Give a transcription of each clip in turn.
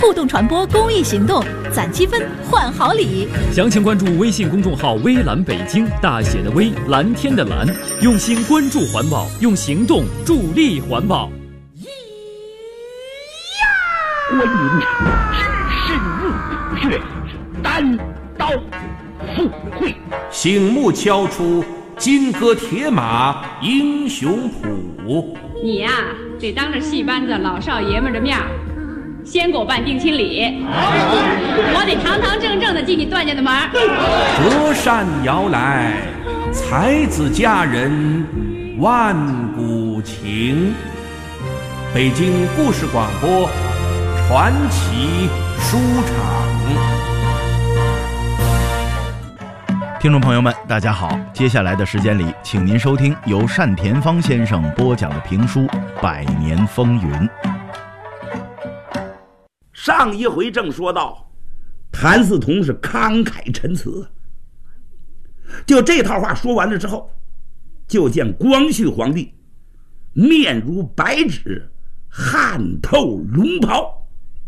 互动传播公益行动，攒积分换好礼。 详情关注微信公众号“微蓝北京”，大写的微，蓝天的蓝，用心关注环保，用行动助力环保。 观音只身入穴，单刀赴会， 醒目敲出金戈铁马英雄谱。 你呀，得当着戏班子老少爷们的面先给我办定亲礼，我得堂堂正正的进你段家的门。 折扇摇来，才子佳人万古情。北京故事广播传奇书场。 听众朋友们，大家好！接下来的时间里，请您收听由单田芳先生播讲的评书《百年风云》。 上一回正说到，谭嗣同是慷慨陈词，就这套话说完了之后，就见光绪皇帝面如白纸，汗透龙袍。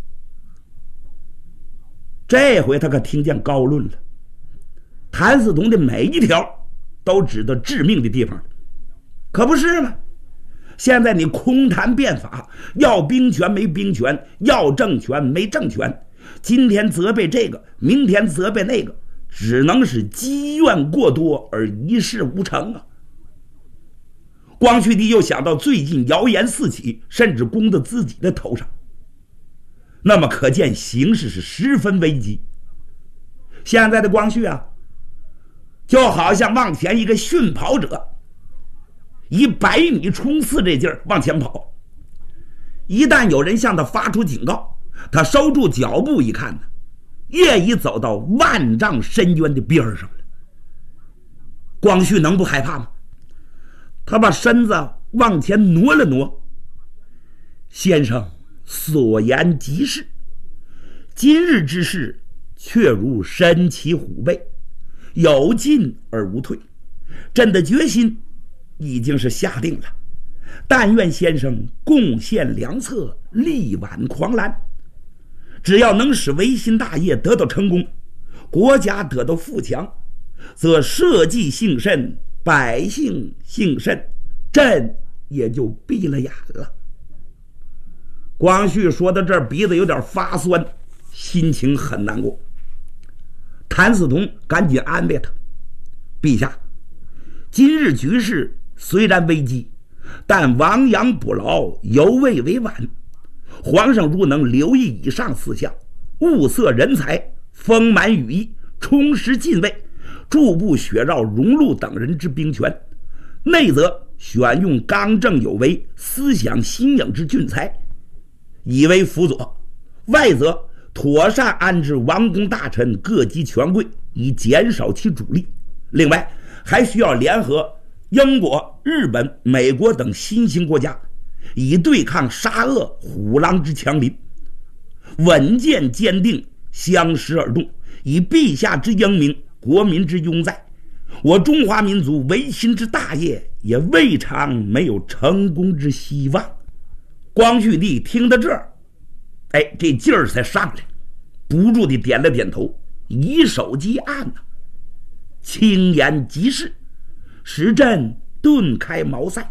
这回他可听见高论了，谭嗣同的每一条都指到致命的地方了，可不是吗？现在你空谈变法，要兵权没兵权，要政权没政权，今天责备这个，明天责备那个，只能是积怨过多而一事无成啊。光绪帝又想到最近谣言四起，甚至攻到自己的头上，那么可见形势是十分危机。现在的光绪啊，就好像往前一个驯跑者，以100米冲刺这劲儿往前跑，一旦有人向他发出警告，他收住脚步一看呢，业已走到万丈深渊的边上了。光绪能不害怕吗？他把身子往前挪了挪，先生所言极是，今日之事却如身骑虎背，有进而无退，朕的决心已经是下定了，但愿先生贡献良策，力挽狂澜。只要能使维新大业得到成功，国家得到富强，则社稷兴盛，百姓兴盛，朕也就闭了眼了。光绪说到这儿，鼻子有点发酸，心情很难过。谭嗣同赶紧安慰他，陛下，今日局势虽然危机，但亡羊补牢，犹未为晚。皇上如能留意以上4项，物色人才，丰满羽翼，充实禁卫，逐步削绕荣禄等人之兵权，内则选用刚正有为、思想新颖之俊才以为辅佐，外则妥善安置王公大臣各级权贵，以减少其主力。另外还需要联合英国、日本、美国等新兴国家，以对抗沙俄虎狼之强邻。稳健坚定，相时而动，以陛下之英明，国民之拥戴，我中华民族维新之大业也未尝没有成功之希望。光绪帝听到这儿，这劲儿才上来，不住地点了点头，以手击案呐，轻言极是，使朕顿开茅塞。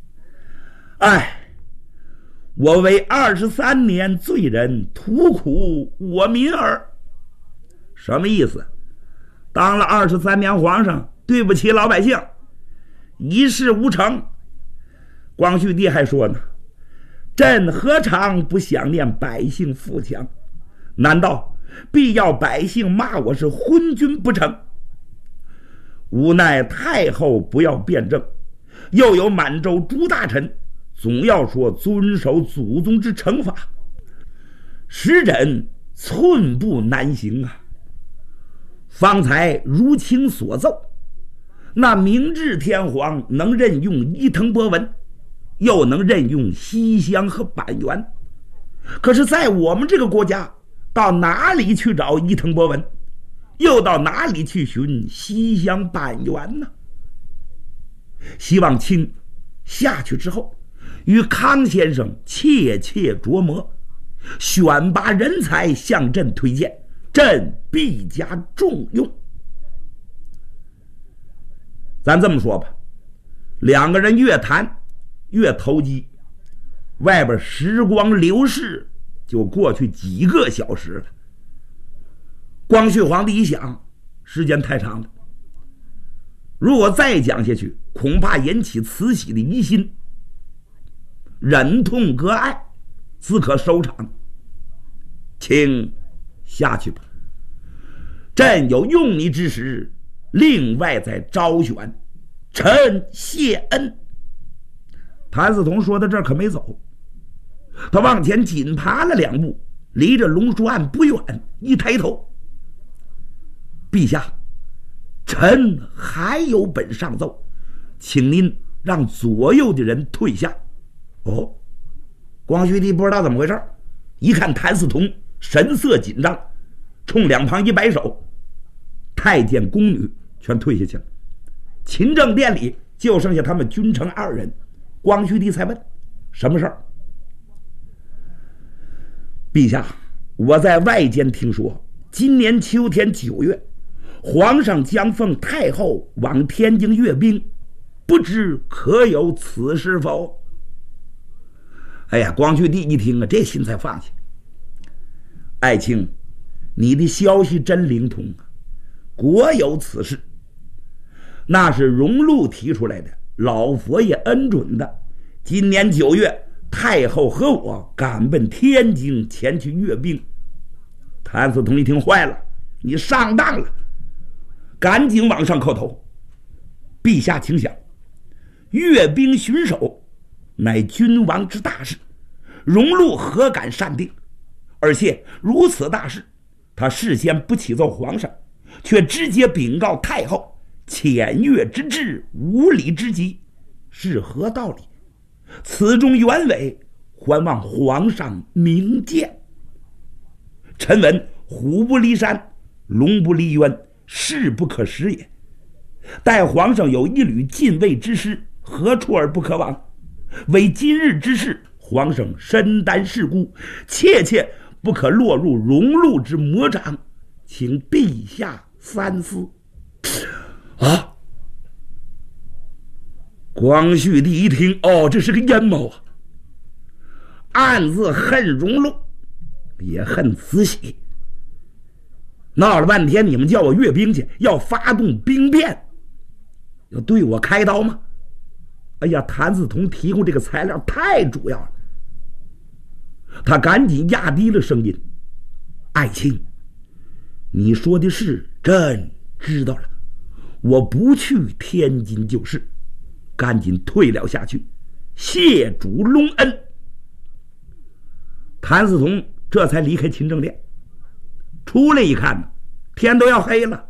我为23年罪人，图苦我民耳。什么意思？当了23年皇上，对不起老百姓，一事无成。光绪帝还说呢，朕何尝不想念百姓富强？难道必要百姓骂我是昏君不成？无奈太后不要辩证，又有满洲诸大臣总要说遵守祖宗之惩罚，使朕寸步难行啊。方才如卿所奏，那明治天皇能任用伊藤博文，又能任用西乡和板垣，可是在我们这个国家，到哪里去找伊藤博文，又到哪里去寻西乡板垣呢？希望卿下去之后，与康先生切切琢磨， 选拔人才向朕推荐，朕必加重用。咱这么说吧，两个人越谈越投机，外边时光流逝，就过去几个小时了。光绪皇帝一想，时间太长了，如果再讲下去，恐怕引起慈禧的疑心，忍痛割爱，自可收场。请下去吧，朕有用你之时，另外再招选，臣谢恩。谭嗣同说到这儿可没走，他往前紧爬了2步，离着龙书案不远，一抬头，陛下，臣还有本上奏，请您让左右的人退下。哦，光绪帝不知道怎么回事，一看谭嗣同神色紧张，冲两旁一摆手，太监宫女全退下去了。勤政殿里就剩下他们君臣2人。光绪帝才问什么事儿？陛下，我在外间听说，今年秋天9月，皇上将奉太后往天津阅兵，不知可有此事否？哎呀，光绪帝一听啊，这心才放下。爱卿，你的消息真灵通啊，果有此事。那是荣禄提出来的，老佛爷恩准的。今年9月，太后和我赶奔天津前去阅兵。谭嗣同一听坏了，你上当了，赶紧往上叩头。陛下请想，阅兵巡守乃君王之大事，荣禄何敢擅定？而且如此大事，他事先不启奏皇上，却直接禀告太后，僭越之至，无礼之极，是何道理？此中原委，还望皇上明鉴。臣闻虎不离山，龙不离渊，势不可食也。待皇上有一缕禁卫之师，何处而不可往？为今日之事，皇上身担事故，切切不可落入荣禄之魔掌，请陛下三思。啊！光绪帝一听，哦，这是个阴谋啊！暗自恨荣禄，也恨慈禧。闹了半天，你们叫我阅兵去，要发动兵变，要对我开刀吗？哎呀，谭嗣同提供这个材料太主要了。他赶紧压低了声音：“爱卿，你说的是，朕知道了，我不去天津就是，赶紧退了下去，谢主隆恩。”谭嗣同这才离开勤政殿，出来一看，天都要黑了。